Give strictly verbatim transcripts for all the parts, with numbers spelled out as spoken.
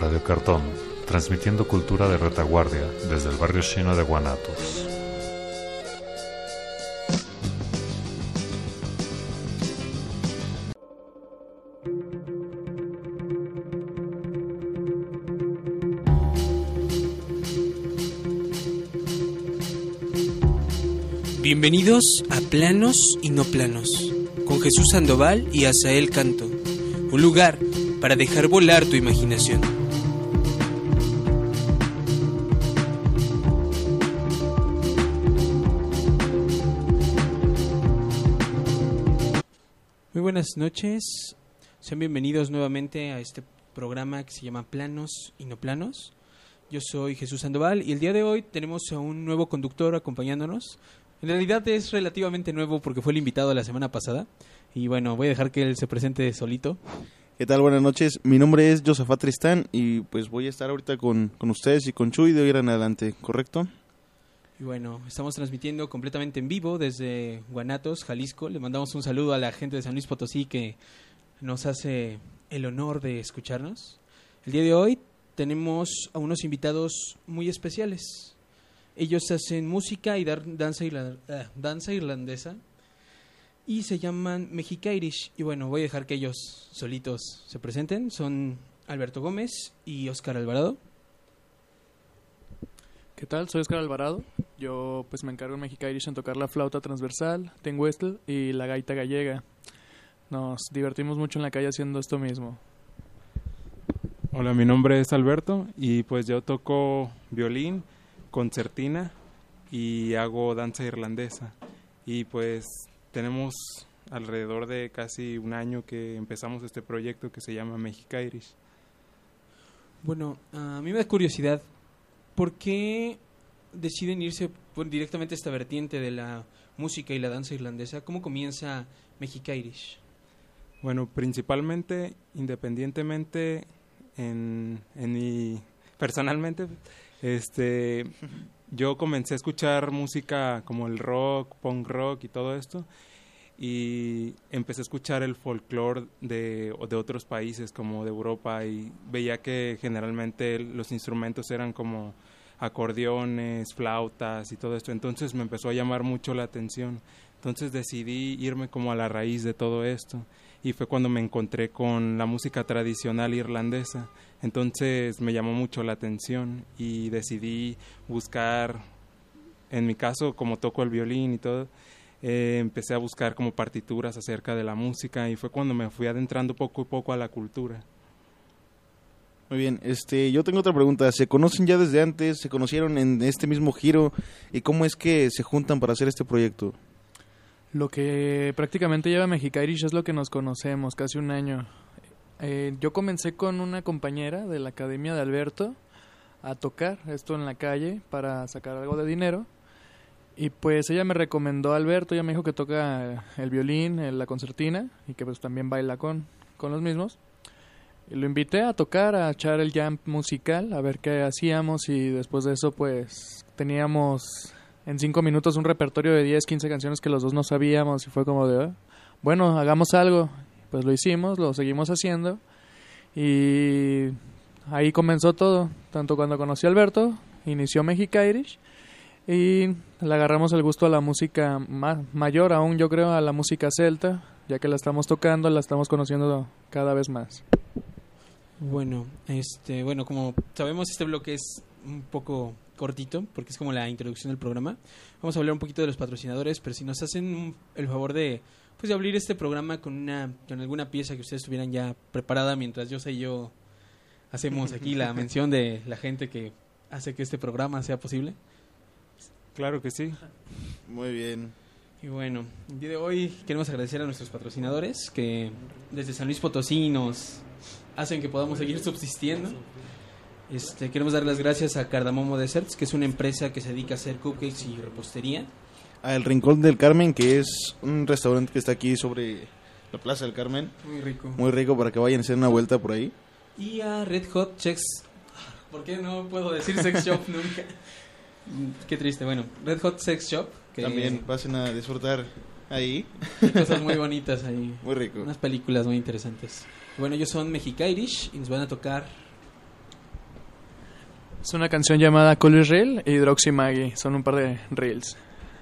Radio Cartón, transmitiendo cultura de retaguardia desde el barrio chino de Guanatos. Bienvenidos a Planos y No Planos, con Jesús Sandoval y Asael Canto, un lugar para dejar volar tu imaginación. Muy buenas noches, sean bienvenidos nuevamente a este programa que se llama Planos y No Planos. Yo soy Jesús Sandoval y el día de hoy tenemos a un nuevo conductor acompañándonos. En realidad es relativamente nuevo porque fue el invitado la semana pasada. Y bueno, voy a dejar que él se presente solito. ¿Qué tal? Buenas noches. Mi nombre es Josafat Tristán y pues voy a estar ahorita con, con ustedes y con Chuy de hoy en adelante, ¿correcto? Y bueno, estamos transmitiendo completamente en vivo desde Guanatos, Jalisco. Le mandamos un saludo a la gente de San Luis Potosí que nos hace el honor de escucharnos. El día de hoy tenemos a unos invitados muy especiales. Ellos hacen música y dar, danza, irla, uh, danza irlandesa y se llaman Mexikairish. Y bueno, voy a dejar que ellos solitos se presenten. Son Alberto Gómez y Óscar Alvarado. ¿Qué tal? Soy Óscar Alvarado. Yo pues me encargo en Mexikairish en tocar la flauta transversal, tenhuestle y la gaita gallega. Nos divertimos mucho en la calle haciendo esto mismo. Hola, mi nombre es Alberto y pues yo toco violín, concertina y hago danza irlandesa. Y pues tenemos alrededor de casi un año que empezamos este proyecto que se llama Mexikairish. Bueno, a mí me da curiosidad, ¿por qué deciden irse por directamente a esta vertiente de la música y la danza irlandesa? ¿Cómo comienza Mexikairish? Bueno, principalmente, independientemente, en, en mi, personalmente, este, yo comencé a escuchar música como el rock, punk rock y todo esto, y empecé a escuchar el folclore de, de otros países como de Europa, y veía que generalmente los instrumentos eran como acordeones, flautas y todo esto. Entonces me empezó a llamar mucho la atención. Entonces decidí irme como a la raíz de todo esto, y fue cuando me encontré con la música tradicional irlandesa. Entonces me llamó mucho la atención y decidí buscar, en mi caso como toco el violín y todo, eh, empecé a buscar como partituras acerca de la música, y fue cuando me fui adentrando poco a poco a la cultura. Muy bien, este, yo tengo otra pregunta. ¿Se conocen ya desde antes? ¿Se conocieron en este mismo giro? ¿Y cómo es que se juntan para hacer este proyecto? Lo que prácticamente lleva Mexikairish es lo que nos conocemos, casi un año. Eh, yo comencé con una compañera de la academia de Alberto a tocar esto en la calle para sacar algo de dinero. Y pues ella me recomendó a Alberto, ella me dijo que toca el violín, la concertina y que pues también baila con, con los mismos. Y lo invité a tocar, a echar el jam musical, a ver qué hacíamos, y después de eso pues teníamos en cinco minutos un repertorio de diez, quince canciones que los dos no sabíamos, y fue como de, oh, bueno, hagamos algo. Pues lo hicimos, lo seguimos haciendo, y ahí comenzó todo. Tanto cuando conocí a Alberto, inició Mexikairish, y le agarramos el gusto a la música ma- mayor aún, yo creo, a la música celta, ya que la estamos tocando, la estamos conociendo cada vez más. Bueno, este, bueno, como sabemos, este bloque es un poco cortito porque es como la introducción del programa. Vamos a hablar un poquito de los patrocinadores, pero si nos hacen un, el favor de pues de abrir este programa con una con alguna pieza que ustedes tuvieran ya preparada, mientras yo sé yo hacemos aquí la mención de la gente que hace que este programa sea posible. Claro que sí. Muy bien. Y bueno, el día de hoy queremos agradecer a nuestros patrocinadores que desde San Luis Potosí nos hacen que podamos seguir subsistiendo. Este, queremos dar las gracias a Cardamomo Desserts, que es una empresa que se dedica a hacer cupcakes y repostería. A El Rincón del Carmen, que es un restaurante que está aquí sobre la Plaza del Carmen. Muy rico. Muy rico, para que vayan a hacer una vuelta por ahí. Y a Red Hot Sex... ¿Por qué no puedo decir Sex Shop nunca? Qué triste. Bueno, Red Hot Sex Shop. Que también pasen a disfrutar ahí. Hay cosas muy bonitas ahí. Muy rico. Unas películas muy interesantes. Bueno, ellos son Mexikairish y nos van a tocar Es una canción llamada Color Reel y Droxy Maggie. Son un par de reels.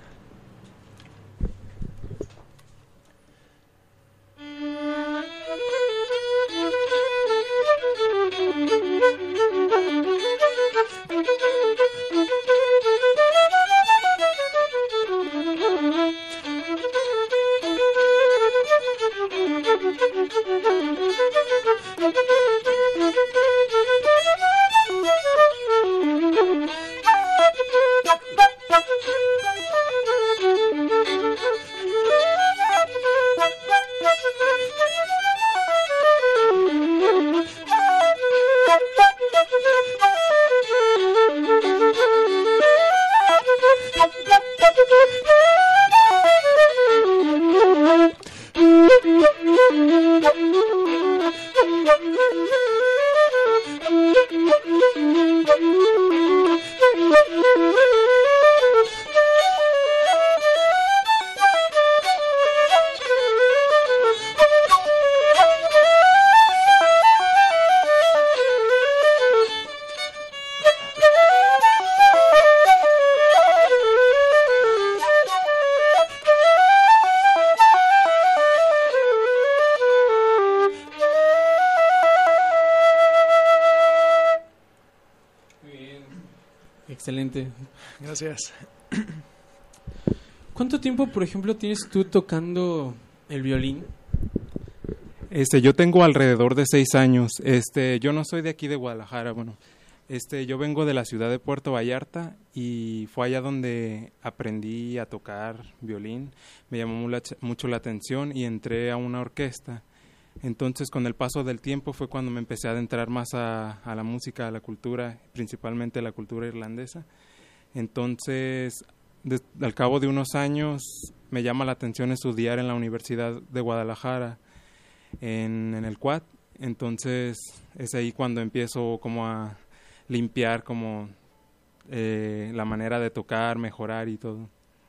Excelente. Gracias. ¿Cuánto tiempo, por ejemplo, tienes tú tocando el violín? Este, yo tengo alrededor de seis años. Este, yo no soy de aquí de Guadalajara, bueno. Este, yo vengo de la ciudad de Puerto Vallarta y fue allá donde aprendí a tocar violín. Me llamó mucho la atención y entré a una orquesta. Entonces, con el paso del tiempo fue cuando me empecé a adentrar más a, a la música, a la cultura, principalmente la cultura irlandesa. Entonces, de, al cabo de unos años, me llama la atención estudiar en la Universidad de Guadalajara, en, en el C U A T. Entonces, es ahí cuando empiezo como a limpiar como eh, la manera de tocar, mejorar y todo.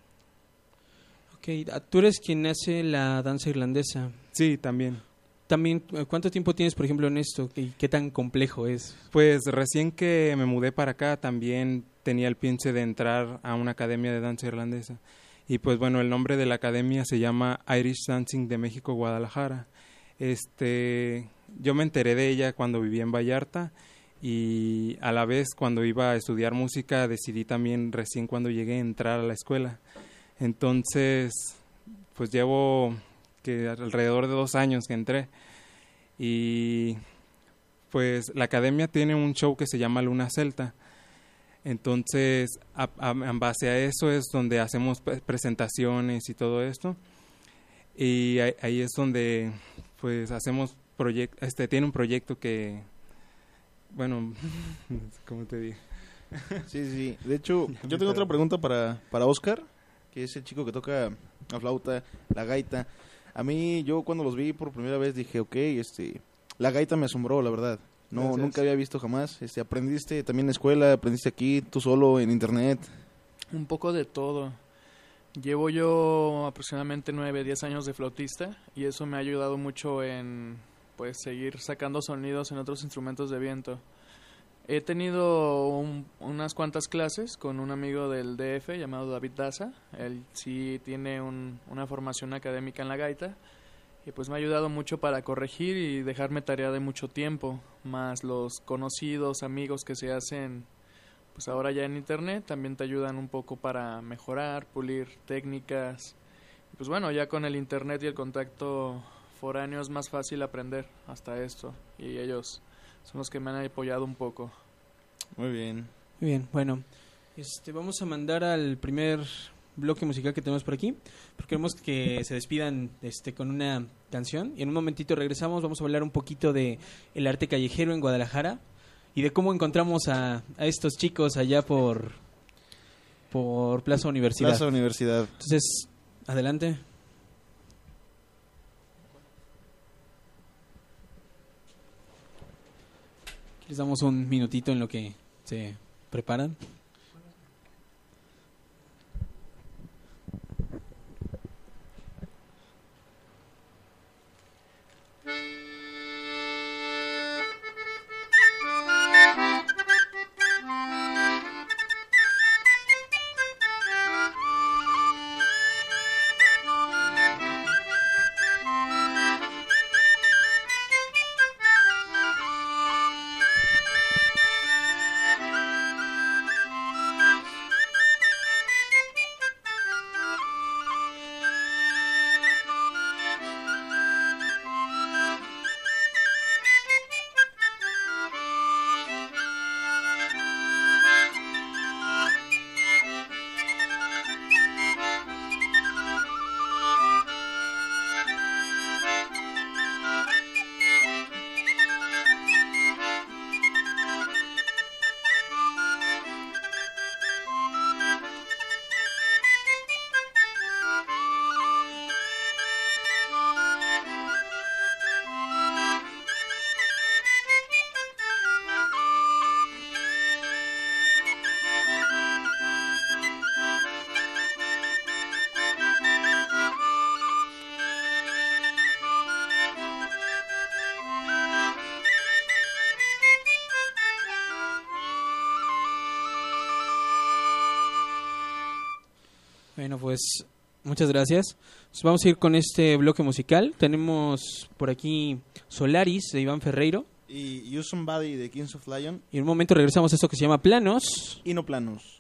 Ok, tú eres quien hace la danza irlandesa. Sí, también. También, ¿cuánto tiempo tienes, por ejemplo, en esto? ¿Qué, qué tan complejo es? Pues recién que me mudé para acá también tenía el piense de entrar a una academia de danza irlandesa. Y pues bueno, el nombre de la academia se llama Irish Dancing de México, Guadalajara. Este, yo me enteré de ella cuando vivía en Vallarta y a la vez cuando iba a estudiar música decidí también recién cuando llegué a entrar a la escuela. Entonces, pues llevo que alrededor de dos años que entré y pues la academia tiene un show que se llama Luna Celta. Entonces a, a, en base a eso es donde hacemos presentaciones y todo esto y ahí, ahí es donde pues hacemos proyecto, este tiene un proyecto que bueno ¿cómo te digo? Sí, sí, de hecho yo tengo otra pregunta para, para Oscar, que es el chico que toca la flauta, la gaita. A mí, yo cuando los vi por primera vez dije, ok, este, la gaita me asombró, la verdad. No, Gracias. Nunca había visto jamás. Este, aprendiste también en escuela, aprendiste aquí, tú solo, en internet. Un poco de todo. Llevo yo aproximadamente nueve, diez años de flautista y eso me ha ayudado mucho en, pues, seguir sacando sonidos en otros instrumentos de viento. He tenido un, unas cuantas clases con un amigo del D F llamado David Daza. Él sí tiene un, una formación académica en la gaita y pues me ha ayudado mucho para corregir y dejarme tarea de mucho tiempo, más los conocidos amigos que se hacen pues ahora ya en internet también te ayudan un poco para mejorar, pulir técnicas. Y pues bueno, ya con el internet y el contacto foráneo es más fácil aprender hasta esto y ellos son los que me han apoyado un poco. Muy bien. Muy bien, bueno, este, vamos a mandar al primer bloque musical que tenemos por aquí, porque queremos que se despidan este, con una canción y en un momentito regresamos, vamos a hablar un poquito de el arte callejero en Guadalajara y de cómo encontramos a, a estos chicos allá por, por Plaza Universidad. Plaza Universidad. Entonces, adelante. Les damos un minutito en lo que se preparan. Bueno, pues muchas gracias. Pues vamos a ir con este bloque musical. Tenemos por aquí Solaris de Iván Ferreiro. Y You Somebody de Kings of Lion. Y en un momento regresamos a esto que se llama Planos. Y no planos.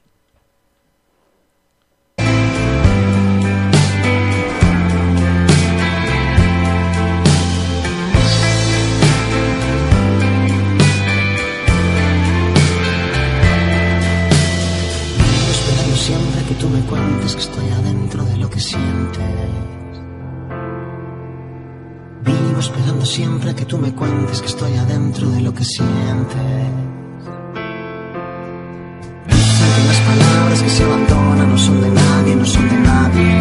Siempre que tú me cuentes que estoy adentro de lo que sientes. Vivo esperando siempre que tú me cuentes que estoy adentro de lo que sientes. Dicen que las palabras que se abandonan no son de nadie, no son de nadie.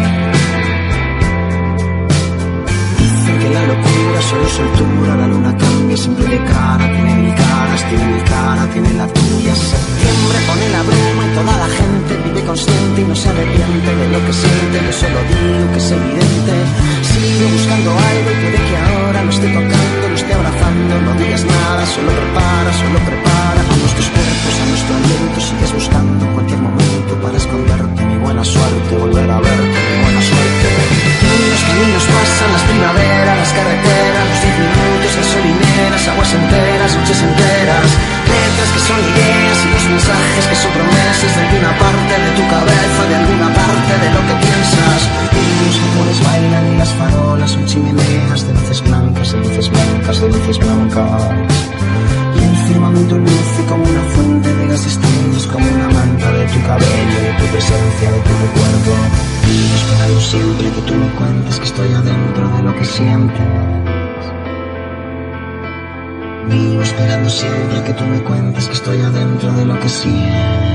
Dicen que la locura solo es soltura, la luna cambia siempre de cara. Tiene mil caras, tiene mi cara, tiene la tuya. Septiembre pone la bruma y toda la gente vive consciente y no se arrepiente de lo que siente. Yo solo digo que es evidente. Sigo buscando algo y puede que ahora lo esté tocando, lo esté abrazando. No digas nada, solo prepara, solo prepara a nuestros cuerpos, a nuestro aliento. Sigues buscando en cualquier momento para esconderte. Mi buena suerte, volver a verte, mi buena suerte. Los caminos pasan, las primaveras, las carreteras, los diez minutos, gasolineras, aguas enteras, noches enteras. Letras que son ideas y los mensajes que son promesas de alguna parte de tu cabeza, de alguna parte de lo que piensas. Y los árboles bailan y las farolas son chimeneas de luces blancas, de luces blancas, de luces blancas. Y el firmamento luce como una fuente de gas estrellas, como una manta de tu cabello, de tu presencia, de tu recuerdo. Vivo esperando siempre que tú me cuentes que estoy adentro de lo que sientes. Vivo esperando siempre que tú me cuentes que estoy adentro de lo que sientes.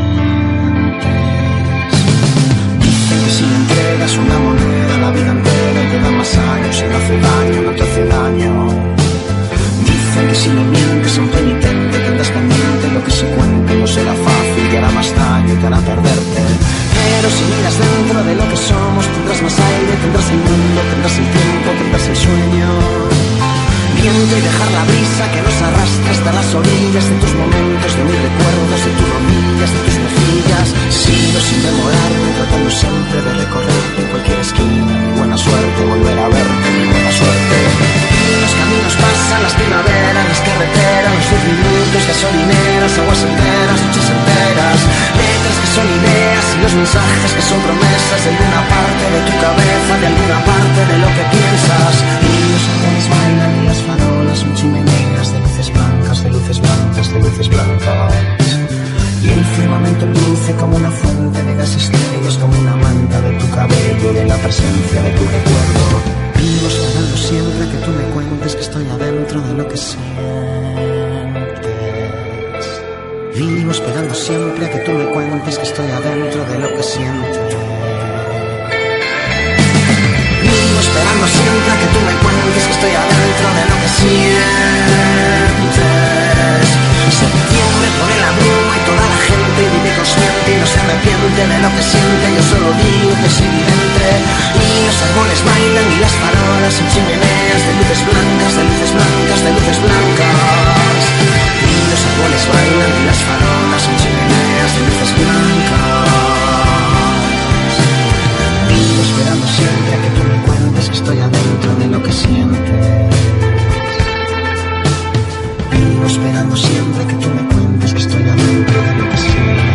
Dicen que si me entregas una moneda la vida entera te da más años y no hace daño, no te hace daño. Dicen que si me mientes a un penitente tendrás pendiente lo que se cuente, no será fácil, te hará más daño y te hará perderte. Pero si miras dentro de lo que somos tendrás más aire, tendrás el mundo, tendrás el tiempo, tendrás el sueño. Viento y dejar la brisa que nos arrastre hasta las orillas de tus momentos, de mis recuerdos, de tus rodillas, de tus mejillas. Sigo sin demorarme, tratando siempre de recorrerte en cualquier esquina. Mi buena suerte, volver a verte, mi buena suerte. Los caminos pasan, las primaveras, las carreteras, los diez minutos, gasolineras, aguas enteras, noches enteras. Letras que son ideas y los mensajes que son promesas de alguna parte de tu cabeza, de alguna parte de lo que piensas. Y los árboles bailan y las farolas son chimeneas de luces blancas, de luces blancas, de luces blancas. Y el firmamento luce como una fuente de gas estrellas, como una manta de tu cabello y de la presencia de tu recuerdo. Vivo esperando siempre que tú me cuentes que estoy adentro de lo que sientes. Vivo esperando siempre que tú me cuentes que estoy adentro de lo que sientes. Vivo esperando siempre que tú me cuentes que estoy adentro de lo que sientes. Septiembre pone la bruma y toda la gente vive consciente y no se arrepiente de lo que siente. Yo solo digo que es evidente. Y los árboles bailan y las farolas son chimeneas de luces blancas, de luces blancas, de luces blancas. Y los árboles bailan y las farolas son chimeneas de luces blancas. Vivo esperando siempre que tú me cuentes que estoy adentro de lo que sientes. Vivo esperando siempre que tú me cuentes que estoy adentro de lo que sientes.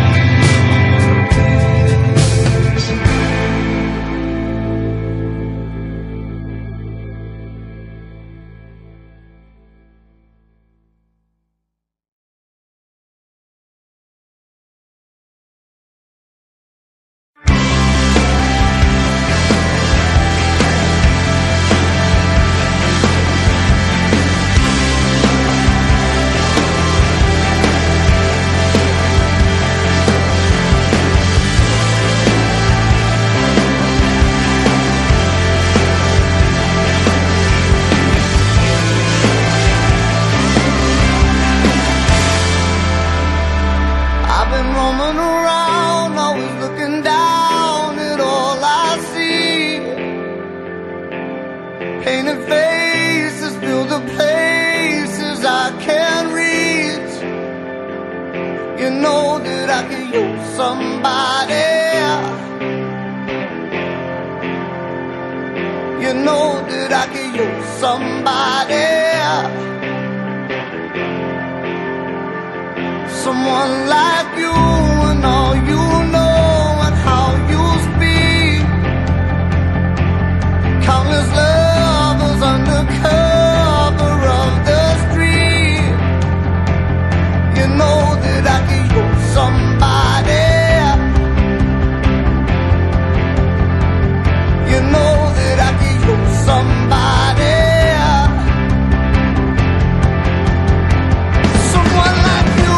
know that I could use somebody, someone like you, and all you know and how you speak. Countless lovers under cover of the street. You know that I could use somebody. You know that I could use somebody. Someone like you.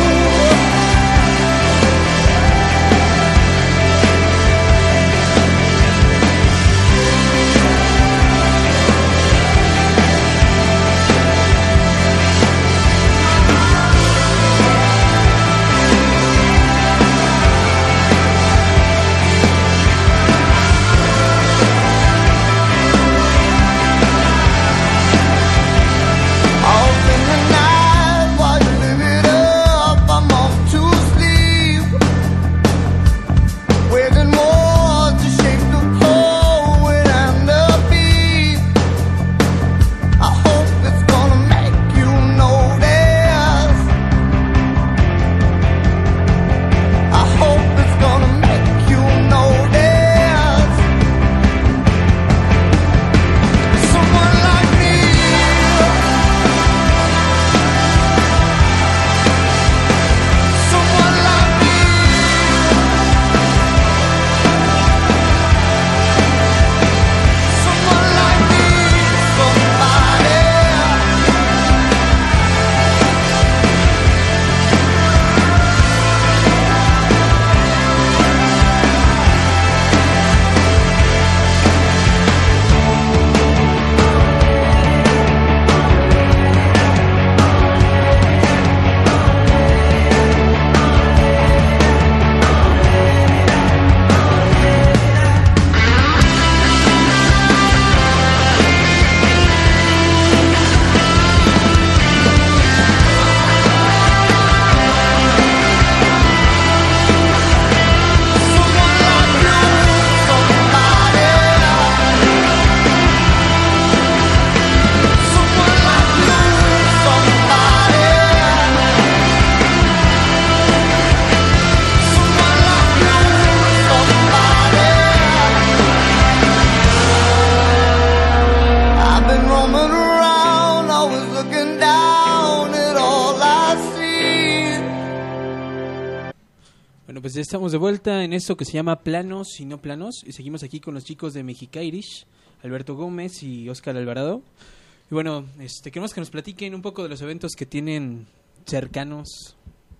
Pues ya estamos de vuelta en esto que se llama Planos y No Planos. Y seguimos aquí con los chicos de Mexicairish, Alberto Gómez y Óscar Alvarado. Y bueno, este, queremos que nos platiquen un poco de los eventos que tienen cercanos.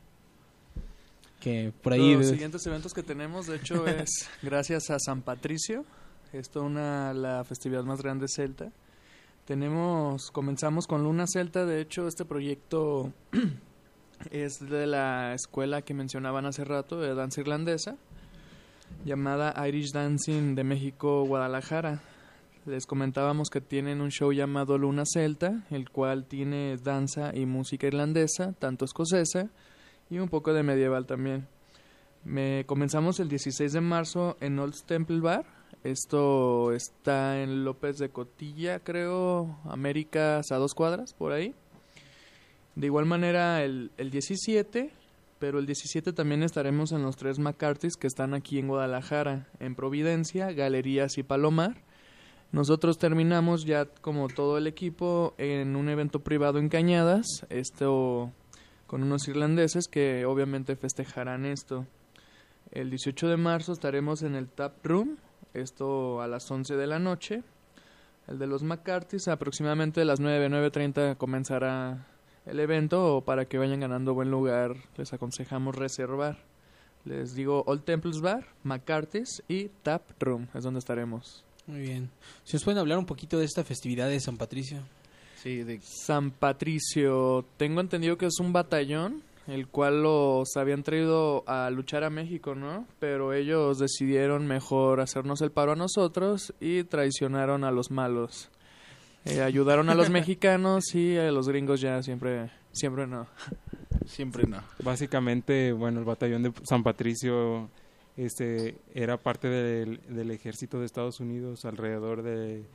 Que por ahí... Los siguientes eventos que tenemos, de hecho, es gracias a San Patricio. Esto es una, la festividad más grande celta. Tenemos, comenzamos con Luna Celta. De hecho, este proyecto... es de la escuela que mencionaban hace rato, de danza irlandesa, llamada Irish Dancing de México, Guadalajara. Les comentábamos que tienen un show llamado Luna Celta, el cual tiene danza y música irlandesa, tanto escocesa y un poco de medieval también. Me, comenzamos el dieciséis de marzo en Old Temple Bar. Esto está en López de Cotilla, creo, Américas a dos cuadras, por ahí. De igual manera el, el diecisiete, pero el diecisiete también estaremos en los tres McCarthy's que están aquí en Guadalajara, en Providencia, Galerías y Palomar. Nosotros terminamos ya como todo el equipo en un evento privado en Cañadas, esto con unos irlandeses que obviamente festejarán esto. El dieciocho de marzo estaremos en el Tap Room, esto a las once de la noche. El de los McCarthy's aproximadamente a las nueve, nueve treinta comenzará el evento, o para que vayan ganando buen lugar les aconsejamos reservar. Les digo Old Temples Bar, McCarthy's y Tap Room, es donde estaremos. Muy bien. Si nos pueden hablar un poquito de esta festividad de San Patricio. Sí, de... San Patricio, tengo entendido que es un batallón, el cual los habían traído a luchar a México, ¿no? Pero ellos decidieron mejor hacernos el paro a nosotros y traicionaron a los malos. Eh, ayudaron a los mexicanos y a los gringos ya siempre, siempre no. Siempre no. Básicamente, bueno, el batallón de San Patricio este, era parte del, del ejército de Estados Unidos alrededor de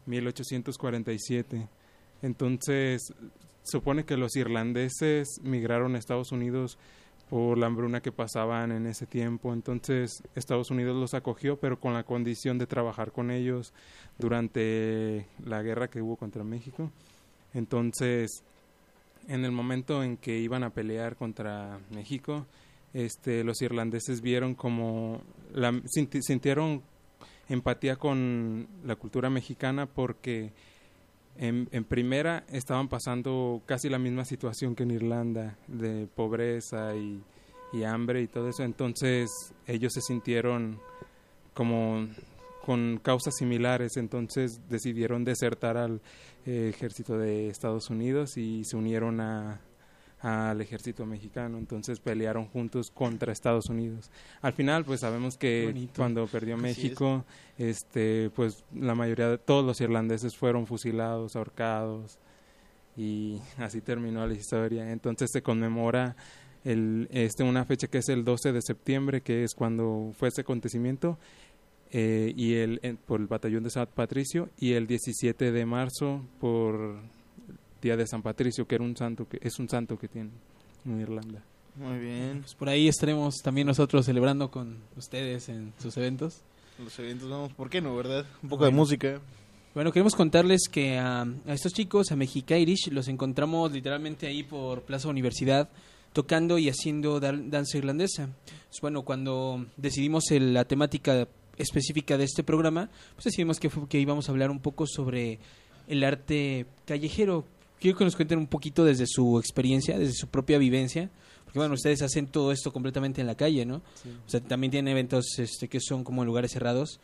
mil ochocientos cuarenta y siete. Entonces, supone que los irlandeses migraron a Estados Unidos por la hambruna que pasaban en ese tiempo. Entonces, Estados Unidos los acogió, pero con la condición de trabajar con ellos durante la guerra que hubo contra México. Entonces, en el momento en que iban a pelear contra México, este, los irlandeses vieron como la, sinti, sintieron empatía con la cultura mexicana porque en, en primera estaban pasando casi la misma situación que en Irlanda, de pobreza y, y hambre y todo eso. Entonces ellos se sintieron como con causas similares, entonces decidieron desertar al eh, ejército de Estados Unidos y se unieron a al ejército mexicano. Entonces pelearon juntos contra Estados Unidos. Al final, pues sabemos que Bonito. Cuando perdió México, este, pues la mayoría de todos los irlandeses fueron fusilados, ahorcados, y así terminó la historia. Entonces se conmemora el, este, una fecha que es el doce de septiembre, que es cuando fue ese acontecimiento, eh, y el, en, por el batallón de San Patricio, y el diecisiete de marzo por Día de San Patricio, que era un santo que es un santo que tiene en Irlanda. Muy bien. Pues por ahí estaremos también nosotros celebrando con ustedes en sus eventos. Los eventos, vamos, ¿por qué no, verdad? Un poco bueno. de música. Bueno, queremos contarles que a, a estos chicos, a Mexicairish, los encontramos literalmente ahí por Plaza Universidad, tocando y haciendo dan- danza irlandesa. Pues bueno, cuando decidimos el, la temática específica de este programa, pues decidimos que, fue, que íbamos a hablar un poco sobre el arte callejero. Quiero que nos cuenten un poquito desde su experiencia, desde su propia vivencia, porque bueno, ustedes hacen todo esto completamente en la calle, ¿no? Sí. O sea, también tienen eventos este, que son como en lugares cerrados.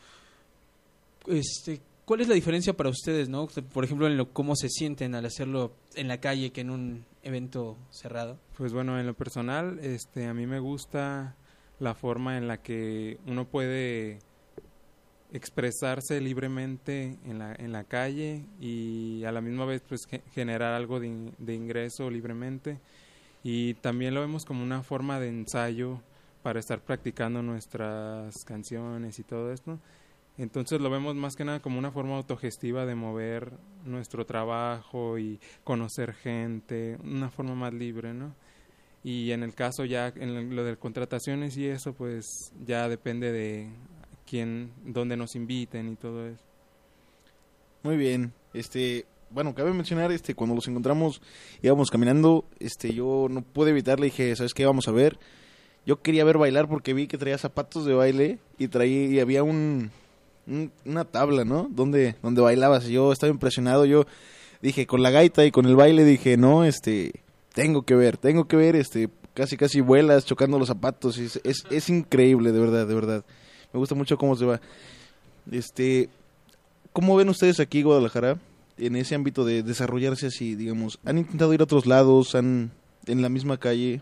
Este, ¿cuál es la diferencia para ustedes, no? Por ejemplo, en lo cómo se sienten al hacerlo en la calle que en un evento cerrado. Pues bueno, en lo personal, este, a mí me gusta la forma en la que uno puede expresarse libremente en la en la calle y a la misma vez pues ge- generar algo de, in- de ingreso libremente, y también lo vemos como una forma de ensayo para estar practicando nuestras canciones y todo esto. Entonces lo vemos más que nada como una forma autogestiva de mover nuestro trabajo y conocer gente, una forma más libre, ¿no? Y en el caso ya en lo de contrataciones y eso, pues ya depende de quién, dónde nos inviten y todo eso. Muy bien. Este, bueno, cabe mencionar, este, cuando los encontramos, íbamos caminando, este, yo no pude evitarle, dije, ¿sabes qué? Vamos a ver. Yo quería ver bailar porque vi que traía zapatos de baile y traía, y había un, un una tabla, ¿no? Donde, donde bailabas. Y yo estaba impresionado. Yo dije, con la gaita y con el baile, dije, no, este, tengo que ver, tengo que ver, este, casi casi vuelas chocando los zapatos. Es, es, es increíble, de verdad, de verdad. Me gusta mucho cómo se va. Este, ¿cómo ven ustedes aquí, Guadalajara, en ese ámbito de desarrollarse así, digamos? ¿Han intentado ir a otros lados? ¿Han en la misma calle?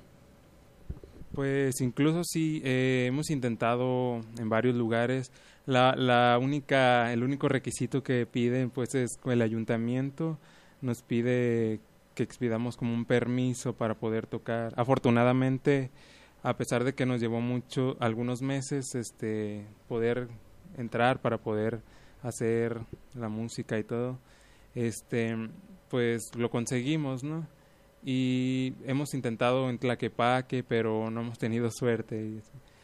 Pues incluso sí, eh, hemos intentado en varios lugares. La, la única, el único requisito que piden pues es el ayuntamiento nos pide que expidamos como un permiso para poder tocar. Afortunadamente, a pesar de que nos llevó mucho, algunos meses, este, poder entrar para poder hacer la música y todo, este, pues lo conseguimos, ¿no? Y hemos intentado en Tlaquepaque, pero no hemos tenido suerte.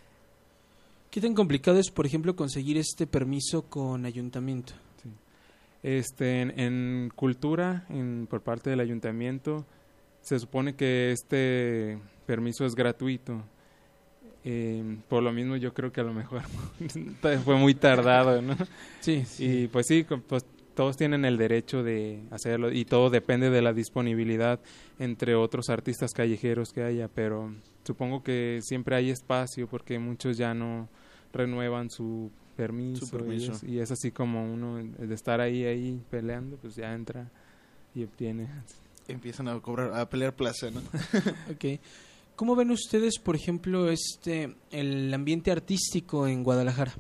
¿Qué tan complicado es, por ejemplo, conseguir este permiso con ayuntamiento? Sí. Este, en, en cultura, en, por parte del ayuntamiento, se supone que este permiso es gratuito. Eh, por lo mismo yo creo que a lo mejor fue muy tardado, ¿no? Sí, sí. Y pues sí, pues todos tienen el derecho de hacerlo y todo depende de la disponibilidad entre otros artistas callejeros que haya, pero supongo que siempre hay espacio porque muchos ya no renuevan su permiso, Su permiso. Y, es, y es así como uno de estar ahí ahí peleando, pues ya entra y obtiene. Empiezan a cobrar, a pelear plaza, ¿no? Ok. ¿Cómo ven ustedes, por ejemplo, este el ambiente artístico en Guadalajara?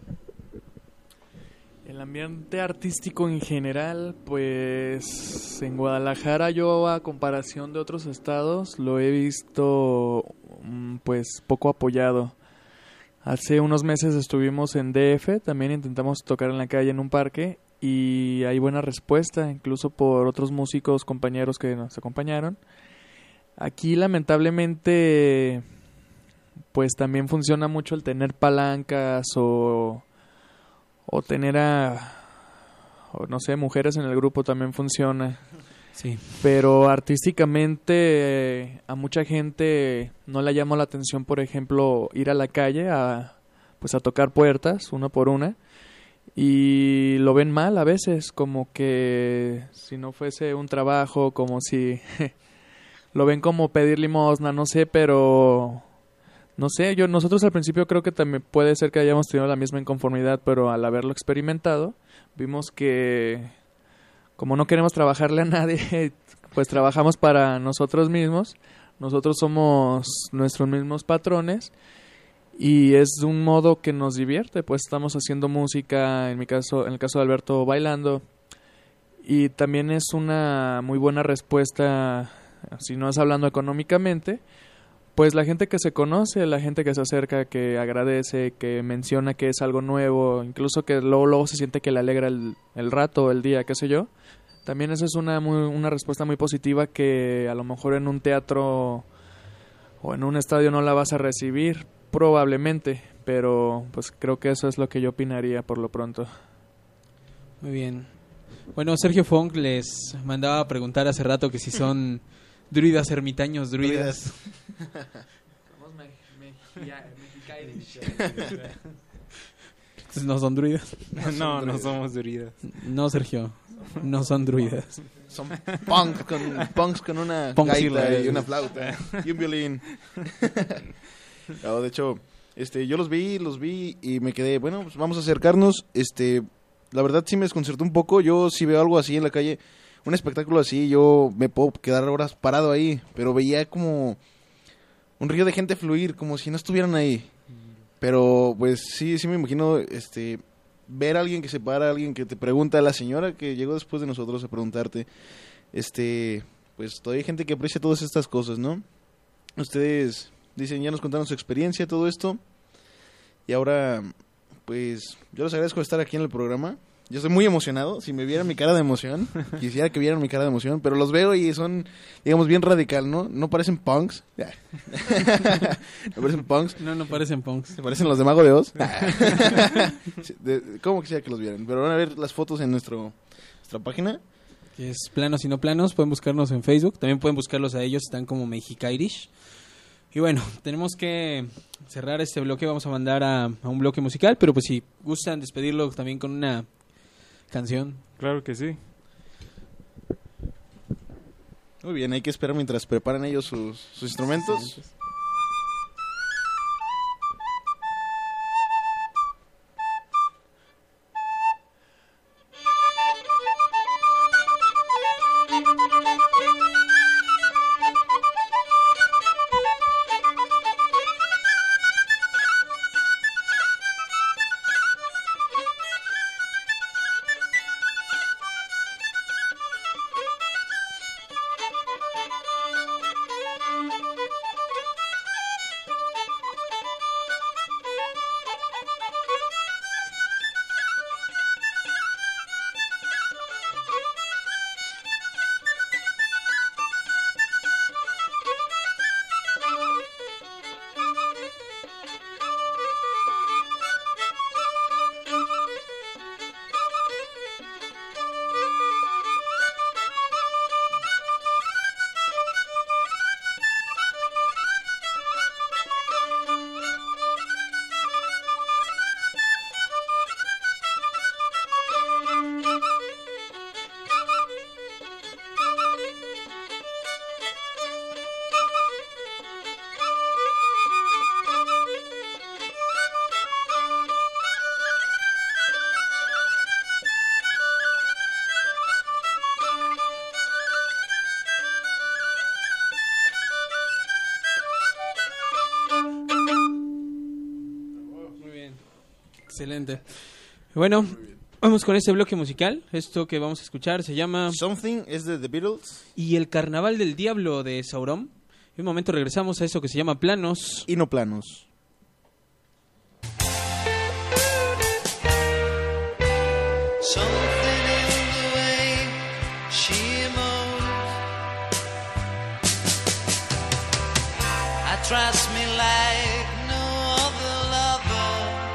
El ambiente artístico en general, pues en Guadalajara yo a comparación de otros estados lo he visto mm, pues poco apoyado. Hace unos meses estuvimos en D F, también intentamos tocar en la calle en un parque y hay buena respuesta, incluso por otros músicos, compañeros que nos acompañaron. Aquí lamentablemente pues también funciona mucho el tener palancas o, o tener a, o no sé, mujeres en el grupo también funciona. Sí. Pero artísticamente eh, a mucha gente no le llamó la atención, por ejemplo, ir a la calle a pues a tocar puertas una por una, y lo ven mal a veces, como que si no fuese un trabajo, como si lo ven como pedir limosna, no sé, pero no sé, yo nosotros al principio creo que también puede ser que hayamos tenido la misma inconformidad, pero al haberlo experimentado vimos que como no queremos trabajarle a nadie, pues trabajamos para nosotros mismos. Nosotros somos nuestros mismos patrones y es de un modo que nos divierte, pues estamos haciendo música, en mi caso, en el caso de Alberto, bailando, y también es una muy buena respuesta, si no es hablando económicamente, pues la gente que se conoce, la gente que se acerca, que agradece, que menciona que es algo nuevo, incluso que luego, luego se siente que le alegra el, el rato, el día, qué sé yo. También esa es una, muy, una respuesta muy positiva que a lo mejor en un teatro o en un estadio no la vas a recibir, probablemente, pero pues creo que eso es lo que yo opinaría por lo pronto. Muy bien. Bueno, Sergio Funk les mandaba a preguntar hace rato que si son druidas, ermitaños, druidas. Somos mexicairish. No son druidas. No, no somos druidas. No, Sergio, no son druidas. Son punks con, punks con una Punks gaita y y una flauta y un violín. No, de hecho, este, yo los vi, los vi y me quedé, bueno, pues vamos a acercarnos. Este, la verdad sí me desconcertó un poco. Yo si veo algo así en la calle, un espectáculo así, yo me puedo quedar horas parado ahí, pero veía como un río de gente fluir, como si no estuvieran ahí. Pero pues sí, sí me imagino este ver a alguien que se para, alguien que te pregunta, a la señora que llegó después de nosotros a preguntarte, este, pues todavía hay gente que aprecia todas estas cosas, ¿no? Ustedes dicen, ya nos contaron su experiencia, todo esto, y ahora, pues, yo les agradezco estar aquí en el programa. Yo estoy muy emocionado. Si me vieran mi cara de emoción, quisiera que vieran mi cara de emoción, pero los veo y son, digamos, bien radical, ¿no? No parecen punks. No parecen punks. No, no parecen punks. Se parecen los de Mago de Oz. ¿Cómo quisiera que los vieran? Pero van a ver las fotos en nuestro, nuestra página. Que es Planos y No Planos. Pueden buscarnos en Facebook. También pueden buscarlos a ellos. Están como Mexicairish. Y bueno, tenemos que cerrar este bloque. Vamos a mandar a, a un bloque musical. Pero pues si gustan despedirlo también con una canción. Claro que sí. Muy bien, hay que esperar mientras preparan ellos sus, sus instrumentos. Sí. Excelente. Bueno, vamos con este bloque musical. Esto que vamos a escuchar se llama Something, es de The Beatles. Y el Carnaval del Diablo de Sauron. En un momento regresamos a eso que se llama Planos y No Planos. Something knows. I trust me like no other lover.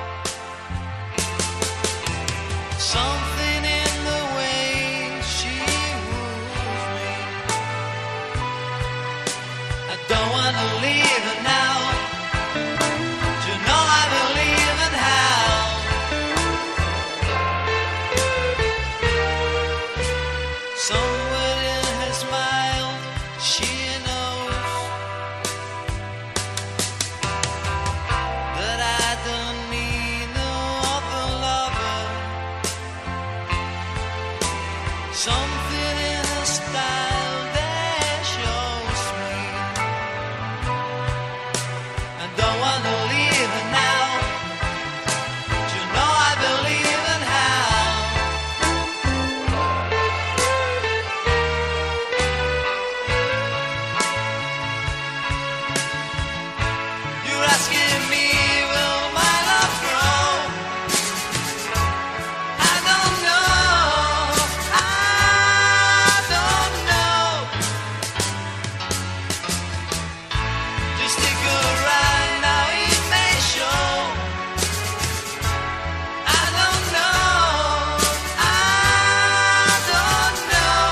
Something in the way she woos me. I don't wanna leave her now. You know I believe in how. Somewhere in her smile, she knows that I don't need no other lover. Something in her style that shows me I don't wanna leave her now. You know I believe in how. You're asking me, will my love grow? I don't know. I don't know. Just stick around now, it may show. I don't know. I don't know.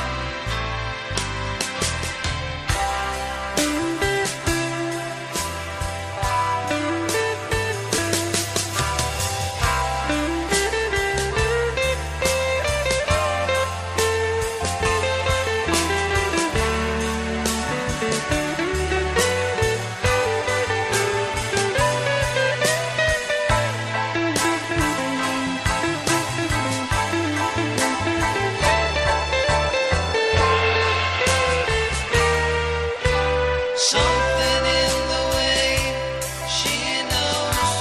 Something in the way she knows.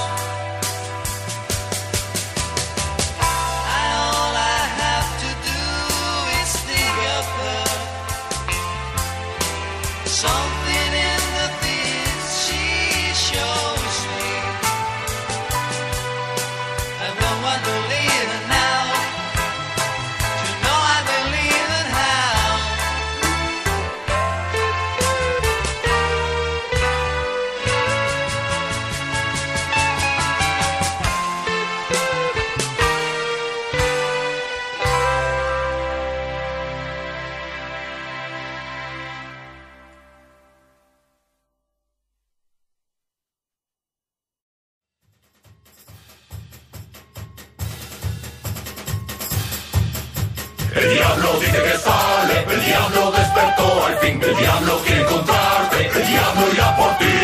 I, all I have to do is think of her. Something in the things she shows me. I don't want to leave her now. You know I believe in how. El diablo dice que sale, el diablo despertó al fin, el diablo quiere encontrarte, el diablo irá por ti.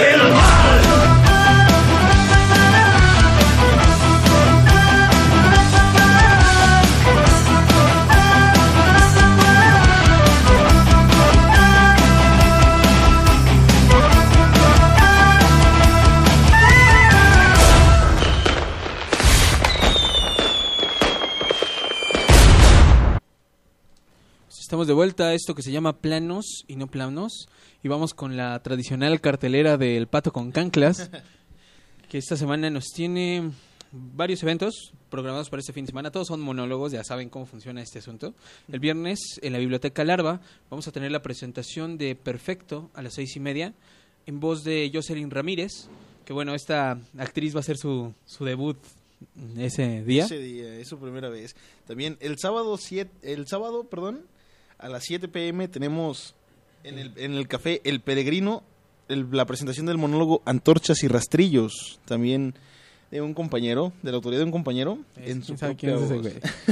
del mal. Estamos de vuelta a esto que se llama Planos y no Planos. Y vamos con la tradicional cartelera del Pato con Canclas, que esta semana nos tiene varios eventos programados para este fin de semana. Todos son monólogos, ya saben cómo funciona este asunto. El viernes, en la Biblioteca Larva, vamos a tener la presentación de Perfecto a las seis y media, en voz de Jocelyn Ramírez, que bueno, esta actriz va a hacer su, su debut ese día. Ese día, es su primera vez. También el sábado, siete, el sábado, perdón, a las siete pm tenemos en el, en el café El Peregrino el, la presentación del monólogo Antorchas y Rastrillos, también de un compañero, de la autoría de un compañero. Es, en su ¿sabe quién es ese güey?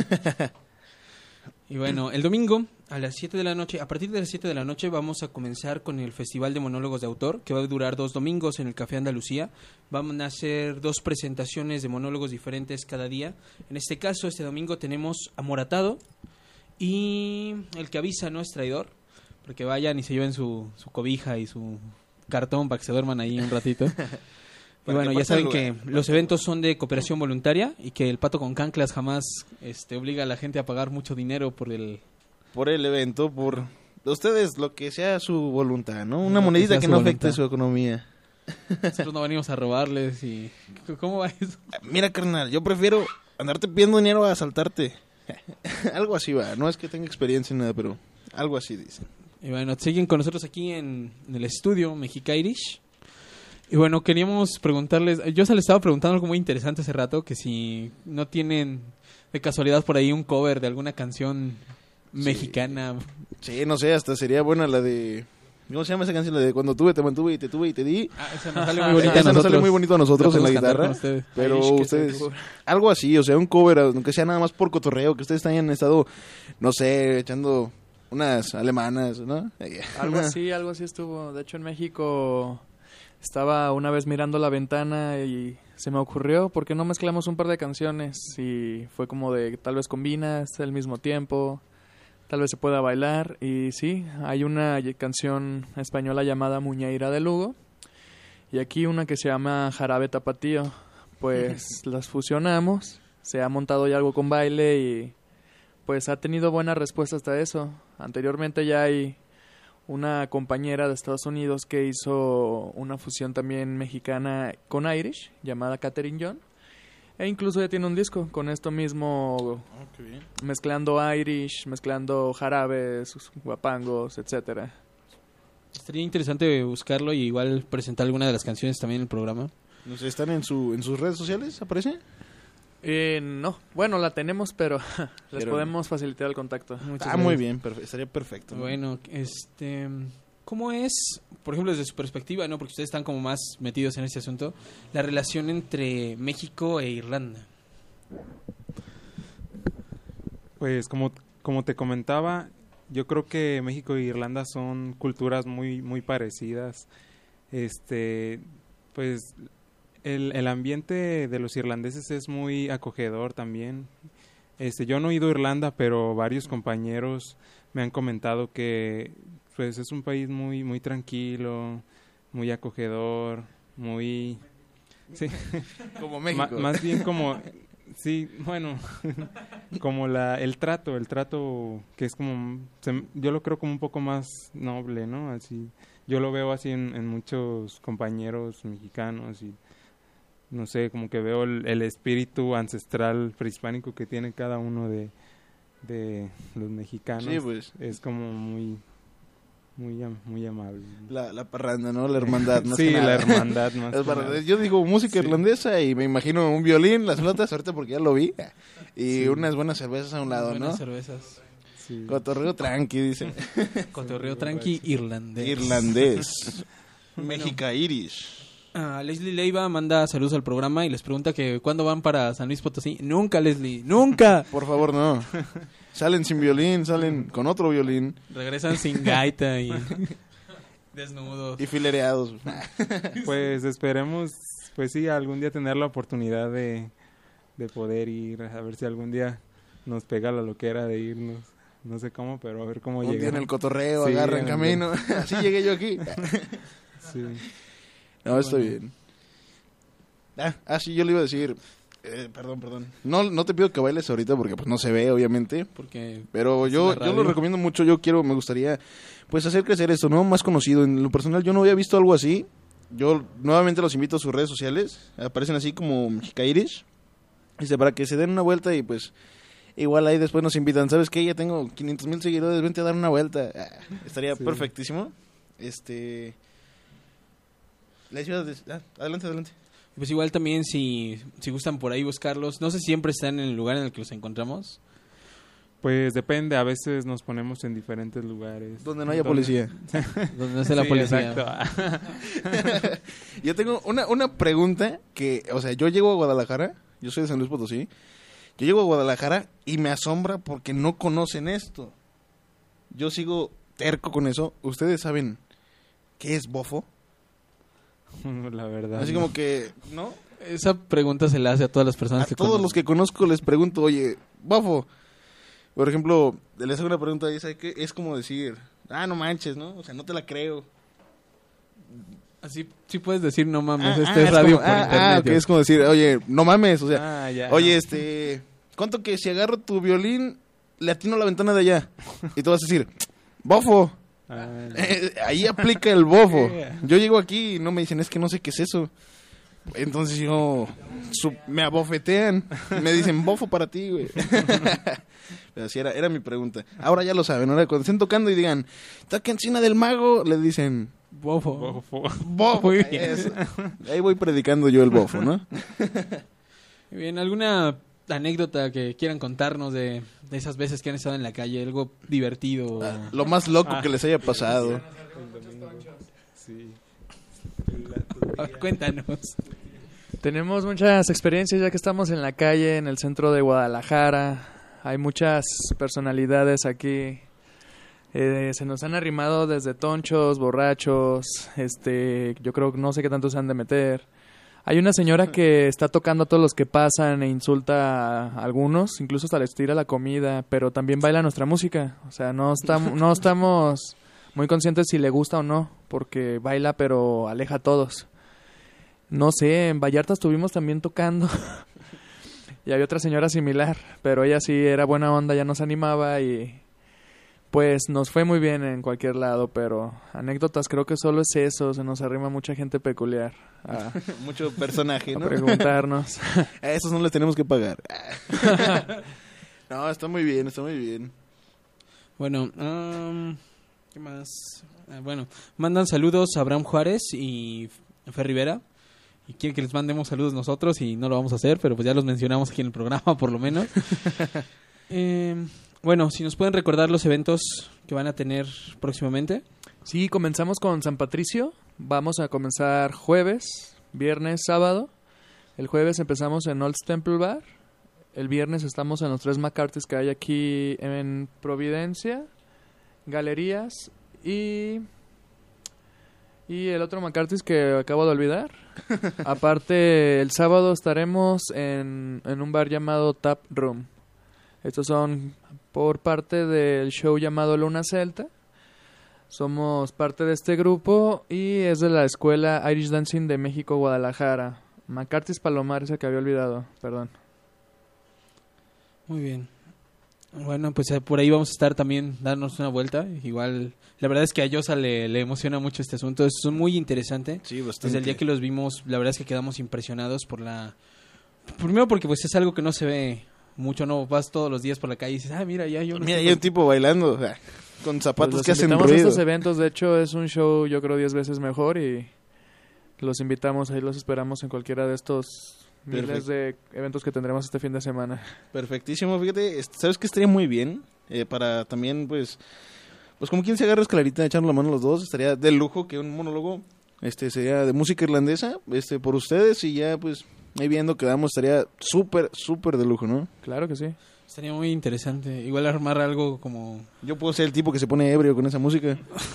Y bueno, el domingo a las siete de la noche, a partir de las siete de la noche vamos a comenzar con el Festival de Monólogos de Autor, que va a durar dos domingos en el Café Andalucía. Van a hacer dos presentaciones de monólogos diferentes cada día. En este caso, este domingo tenemos Amoratado y El que avisa no es traidor, porque vayan y se lleven su, su cobija y su cartón para que se duerman ahí un ratito. Y bueno, ya saben que los eventos son de cooperación voluntaria y que el Pato con Canclas jamás este, obliga a la gente a pagar mucho dinero por el... Por el evento, por ustedes, lo que sea su voluntad, ¿no? Una Lo que monedita sea que su no voluntad. afecte su economía. Nosotros no venimos a robarles y... ¿Cómo va eso? Mira, carnal, yo prefiero andarte pidiendo dinero a asaltarte. Algo así va, no es que tenga experiencia en nada, pero algo así dicen. Y bueno, siguen con nosotros aquí en, en el estudio Mexicairish. Y bueno, queríamos preguntarles, yo se les estaba preguntando algo muy interesante hace rato, que si no tienen de casualidad por ahí un cover de alguna canción mexicana. Sí, no sé, hasta sería buena la de... ¿Cómo se llama esa canción? La de Cuando tuve, te mantuve y te tuve y te di. Ah, esa nos sale muy bonita a Esa nos nosotros. sale muy bonito a nosotros La en la podemos cantar guitarra. con ustedes. Pero Ay, que ustedes... se- Algo así, o sea, un cover, aunque sea nada más por cotorreo, que ustedes hayan estado, no sé, echando unas alemanas, ¿no? Algo así, algo así estuvo. De hecho, en México estaba una vez mirando la ventana y se me ocurrió, ¿por qué no mezclamos un par de canciones? Y fue como de, tal vez combinas al mismo tiempo, tal vez se pueda bailar. Y sí, hay una y- canción española llamada Muñeira de Lugo y aquí una que se llama Jarabe Tapatío. Pues las fusionamos, se ha montado ya algo con baile y pues ha tenido buena respuesta hasta eso. Anteriormente ya hay una compañera de Estados Unidos que hizo una fusión también mexicana con Irish, llamada Catherine John, e incluso ya tiene un disco con esto mismo, mezclando Irish, mezclando jarabes, guapangos, etcétera. Estaría interesante buscarlo y igual presentar alguna de las canciones también en el programa. No sé, ¿están en su en sus redes sociales? ¿Aparece? Eh, no, bueno, la tenemos, pero les Pero- podemos facilitar el contacto. Muchas Ah, muy gracias. bien, perfe- estaría perfecto. ¿no? Bueno, este, ¿cómo es, por ejemplo, desde su perspectiva, no, porque ustedes están como más metidos en este asunto, la relación entre México e Irlanda? Pues como, como te comentaba, yo creo que México e Irlanda son culturas muy, muy parecidas. Este, pues el, el ambiente de los irlandeses es muy acogedor también. Este, yo no he ido a Irlanda, pero varios compañeros me han comentado que pues es un país muy, muy tranquilo, muy acogedor, muy... Sí. Como Ma- México. más bien como sí, bueno, como la el trato, el trato que es como se- yo lo creo como un poco más noble, ¿no? Así yo lo veo así en, en muchos compañeros mexicanos y no sé, como que veo el, el espíritu ancestral prehispánico que tiene cada uno de de los mexicanos. Sí, pues. Es como muy muy am- muy amable. La, la parranda, ¿no? La hermandad. más Sí, que la nada. hermandad más Las que parrandas. nada. Yo digo música Sí. irlandesa y me imagino un violín, las flotas, ahorita porque ya lo vi. Y Sí. unas buenas cervezas a un lado, Buenas ¿no? cervezas. Sí. Cotorreo tranqui, dicen. Cotorreo tranqui irlandés. Irlandés. México Irish. Ah, Leslie Leiva manda saludos al programa y les pregunta que ¿cuándo van para San Luis Potosí? Nunca, Leslie, nunca. Por favor, no. Salen sin violín, salen con otro violín. Regresan sin gaita y... Desnudos. Y filereados. Pues esperemos, pues sí, algún día tener la oportunidad de, de poder ir, a ver si algún día nos pega la loquera de irnos. No sé cómo, pero a ver cómo Un día llegamos. en el cotorreo, Sí, agarran en el- camino. Así llegué yo aquí. Sí. No, está Bueno. bien. Ah, ah, sí, yo le iba a decir... Eh, perdón, perdón. No, no te pido que bailes ahorita porque pues no se ve, obviamente. Porque Pero Es yo, una yo radio. lo recomiendo mucho. Yo quiero, me gustaría, pues, hacer crecer esto, ¿no? Más conocido. En lo personal, yo no había visto algo así. Yo nuevamente los invito a sus redes sociales. Aparecen así como Mexicairis. Dice, para que se den una vuelta y pues... Igual ahí después nos invitan. ¿Sabes qué? Ya tengo quinientos mil seguidores. Vente a dar una vuelta. Ah, estaría Sí. perfectísimo. Este... Les iba a decir- ah, adelante, adelante. pues igual también si, si gustan por ahí buscarlos, no sé si siempre están en el lugar en el que los encontramos. Pues depende, a veces nos ponemos en diferentes lugares. Donde no haya Donde- policía. Donde no esté la Sí, policía. exacto. Yo tengo una, una pregunta que, o sea, yo llego a Guadalajara, yo soy de San Luis Potosí, yo llego a Guadalajara y me asombra porque no conocen esto. Yo sigo terco con eso. ¿Ustedes saben qué es bofo? La verdad. Así no. como que, ¿no? Esa pregunta se la hace a todas las personas A que todos conocen. los que conozco les pregunto, oye, bofo. Por ejemplo, les hago una pregunta y ¿sabe qué? Es como decir, ah, no manches, ¿no? O sea, no te la creo. Así sí puedes decir no mames, Ah, este ah, es radio como- por ah, internet. ah, ok, yo. es como decir, oye, no mames, o sea, Ah, ya. oye, este, ¿cuánto que si agarro tu violín, le atino a la ventana de allá? Y tú vas a decir, bofo. Ah, ya. Eh, ahí aplica el bofo. Yeah. Yo llego aquí y no me dicen, es que no sé qué es eso. Entonces yo, su- me abofetean. Me dicen, bofo para ti, güey. Pero así era, era mi pregunta. Ahora ya lo saben. Ahora cuando estén tocando y digan, toca encina del mago, le dicen, Bofo. Bofo. bofo. Muy bien. Eso. Ahí voy predicando yo el bofo, ¿no? Muy bien, ¿alguna anécdota que quieran contarnos de, de esas veces que han estado en la calle? Algo divertido. Ah, Lo más loco que les haya pasado. Sí. Ah, cuéntanos. Tenemos muchas experiencias ya que estamos en la calle, en el centro de Guadalajara. Hay muchas personalidades aquí. Eh, se nos han arrimado desde tonchos, borrachos, este, yo creo que no sé qué tanto se han de meter. Hay una señora que está tocando a todos los que pasan e insulta a algunos, incluso hasta les tira la comida, pero también baila nuestra música. O sea, no estamos, no estamos muy conscientes si le gusta o no, porque baila pero aleja a todos. No sé, en Vallarta estuvimos también tocando y había otra señora similar, pero ella sí era buena onda, ya nos animaba y pues nos fue muy bien en cualquier lado, pero anécdotas creo que solo es eso, se nos arrima mucha gente peculiar a, Mucho personaje, a ¿no? preguntarnos. A esos no les tenemos que pagar. No, está muy bien, está muy bien. Bueno, am, ¿qué más? Ah, bueno, mandan saludos a Abraham Juárez y Fer Rivera. Y quieren que les mandemos saludos nosotros y no lo vamos a hacer, pero pues ya los mencionamos aquí en el programa por lo menos. Eh, bueno, si nos pueden recordar los eventos que van a tener próximamente. Sí, comenzamos con San Patricio, vamos a comenzar jueves, viernes, sábado. El jueves empezamos en Old Temple Bar. El viernes estamos en los tres McCarthy's que hay aquí en Providencia, Galerías y... Y el otro McCarthy's que acabo de olvidar. Aparte, el sábado estaremos en, en un bar llamado Tap Room. Estos son por parte del show llamado Luna Celta. Somos parte de este grupo y es de la escuela Irish Dancing de México, Guadalajara. McCarthy's Palomares, el que había olvidado, perdón. Muy bien. Bueno, pues eh, por ahí vamos a estar también dándonos una vuelta. Igual, la verdad es que a Yosa le, le emociona mucho este asunto. Es muy interesante. Sí, bastante. Desde el día que los vimos, la verdad es que quedamos impresionados por la... Primero porque pues es algo que no se ve mucho, ¿no? Vas todos los días por la calle y dices, ah, mira, ya yo... Mira, hay un tipo bailando, o sea, con Pues zapatos los que hacen invitamos a ruido. estos eventos, de hecho es un show yo creo diez veces mejor y los invitamos, ahí los esperamos en cualquiera de estos miles Perfecto. de eventos que tendremos este fin de semana. Perfectísimo, fíjate, est- ¿sabes qué estaría muy bien? Eh, para también, pues, pues como quien se agarra escalerita, echando la mano a los dos, estaría de lujo que un monólogo este sería de música irlandesa, este por ustedes y ya, pues, ahí viendo que damos, estaría súper, súper de lujo, ¿no? Claro que sí. Estaría muy interesante. Igual armar algo como... Yo puedo ser el tipo que se pone ebrio con esa música.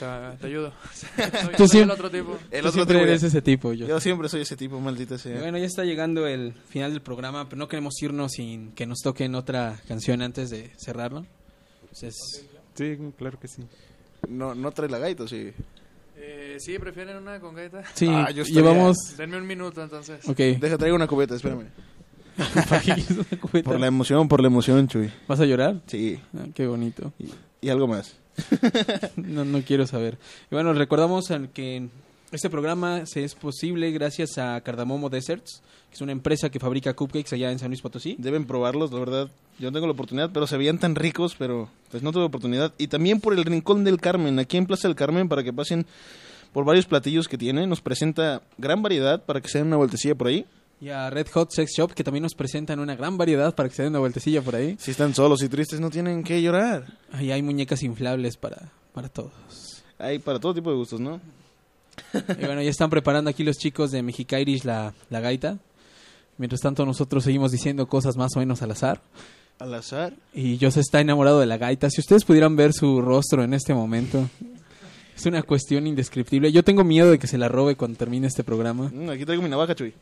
Te, te ayudo. Soy- Tú soy sí- el otro tipo. El Tú otro siempre tipo, eres ya. ese tipo, yo. Yo siempre soy ese tipo, maldita sea. Bueno, ya está llegando el final del programa, pero no queremos irnos sin que nos toquen otra canción antes de cerrarlo. Entonces, Sí, claro que sí. No, no trae la gaita, sí. Eh, sí, ¿prefieren una con gaita? sí, Ah, yo estaría- llevamos... Denme un minuto entonces. Ok. Deja, traigo una cubeta, espérame. ¿Para qué quieres una cubeta? Por la emoción, por la emoción, Chuy. ¿Vas a llorar? Sí. Ah, qué bonito. Y algo más. No, no quiero saber. Y bueno, recordamos al que este programa se es posible gracias a Cardamomo Desserts, que es una empresa que fabrica cupcakes allá en San Luis Potosí. Deben probarlos, la verdad. Yo no tengo la oportunidad, pero se veían tan ricos, pero pues no tuve oportunidad. Y también por el Rincón del Carmen, aquí en Plaza del Carmen, para que pasen por varios platillos que tiene. Nos presenta gran variedad para que se den una vueltecilla por ahí. Y a Red Hot Sex Shop, que también nos presentan una gran variedad para que se den una vueltecilla por ahí. Si están solos y tristes, no tienen que llorar. Ahí hay muñecas inflables para, para todos. Hay para todo tipo de gustos, ¿no? Y bueno, ya están preparando aquí los chicos de Mexicairis la, la gaita. Mientras tanto, nosotros seguimos diciendo cosas más o menos al azar. Al azar. Y Jose está enamorado de la gaita. Si ustedes pudieran ver su rostro en este momento, es una cuestión indescriptible. Yo tengo miedo de que se la robe cuando termine este programa. Mm, aquí traigo mi navaja, Chuy.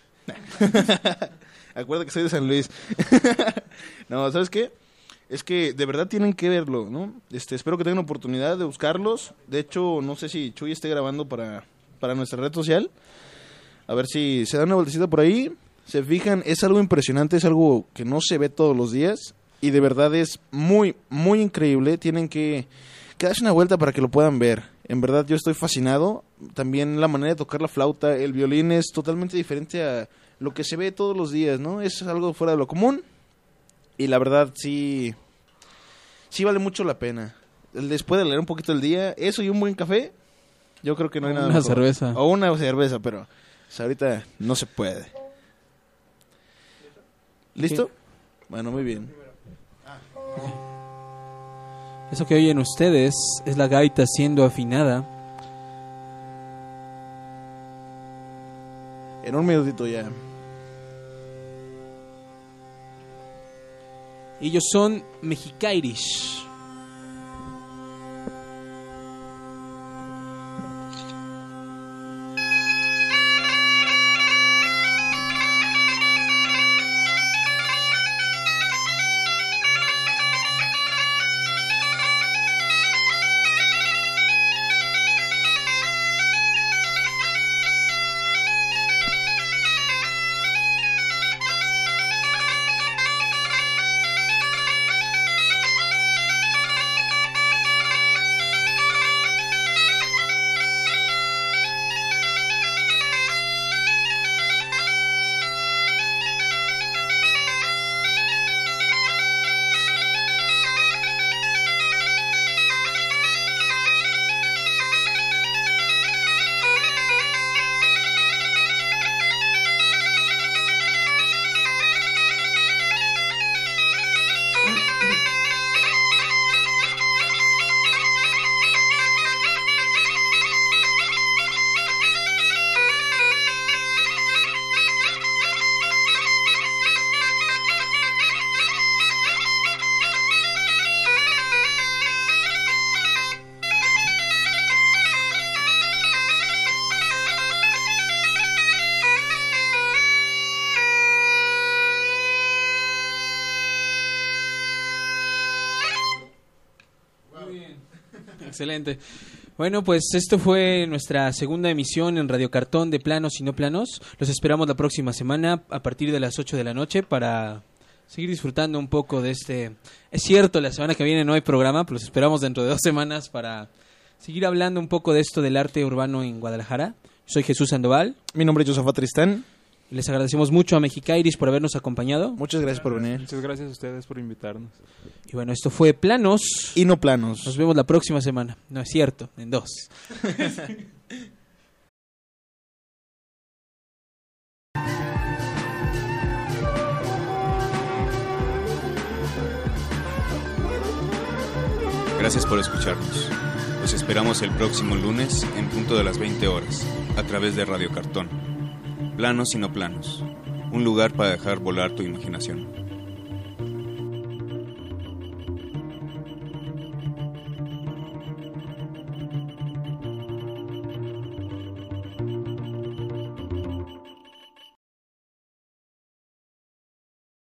Acuerda que soy de San Luis. No, ¿sabes qué? Es que de verdad tienen que verlo, ¿no? Este, espero que tengan oportunidad de buscarlos. De hecho, no sé si Chuy esté grabando para, para nuestra red social. A ver si se dan una vueltecita por ahí. Se fijan, es algo impresionante, es algo que no se ve todos los días. Y de verdad es muy, muy increíble. Tienen que, que darse una vuelta para que lo puedan ver. En verdad yo estoy fascinado. También la manera de tocar la flauta, el violín es totalmente diferente a lo que se ve todos los días, ¿no? Es algo fuera de lo común. Y la verdad sí, sí vale mucho la pena. Después de leer un poquito el día, eso y un buen café, yo creo que no hay nada Una mejor. cerveza. O una cerveza, pero pues, ahorita no se puede. ¿Listo? Bueno, muy bien. Eso que oyen ustedes es la gaita siendo afinada. En un minutito ya. Ellos son Mexicairis. Excelente. Bueno, pues esto fue nuestra segunda emisión en Radio Cartón de Planos y No Planos. Los esperamos la próxima semana a partir de las ocho de la noche para seguir disfrutando un poco de este... Es cierto, la semana que viene no hay programa, pero los esperamos dentro de dos semanas para seguir hablando un poco de esto del arte urbano en Guadalajara. Soy Jesús Sandoval. Mi nombre es Josafat Tristán. Les agradecemos mucho a Mexicairis por habernos acompañado. Muchas gracias por venir. Muchas gracias a ustedes por invitarnos. Y bueno, esto fue Planos. Y no planos. Nos vemos la próxima semana. No es cierto, en dos. Gracias por escucharnos. Los esperamos el próximo lunes en punto de las veinte horas, a través de Radio Cartón. Planos y no planos. Un lugar para dejar volar tu imaginación.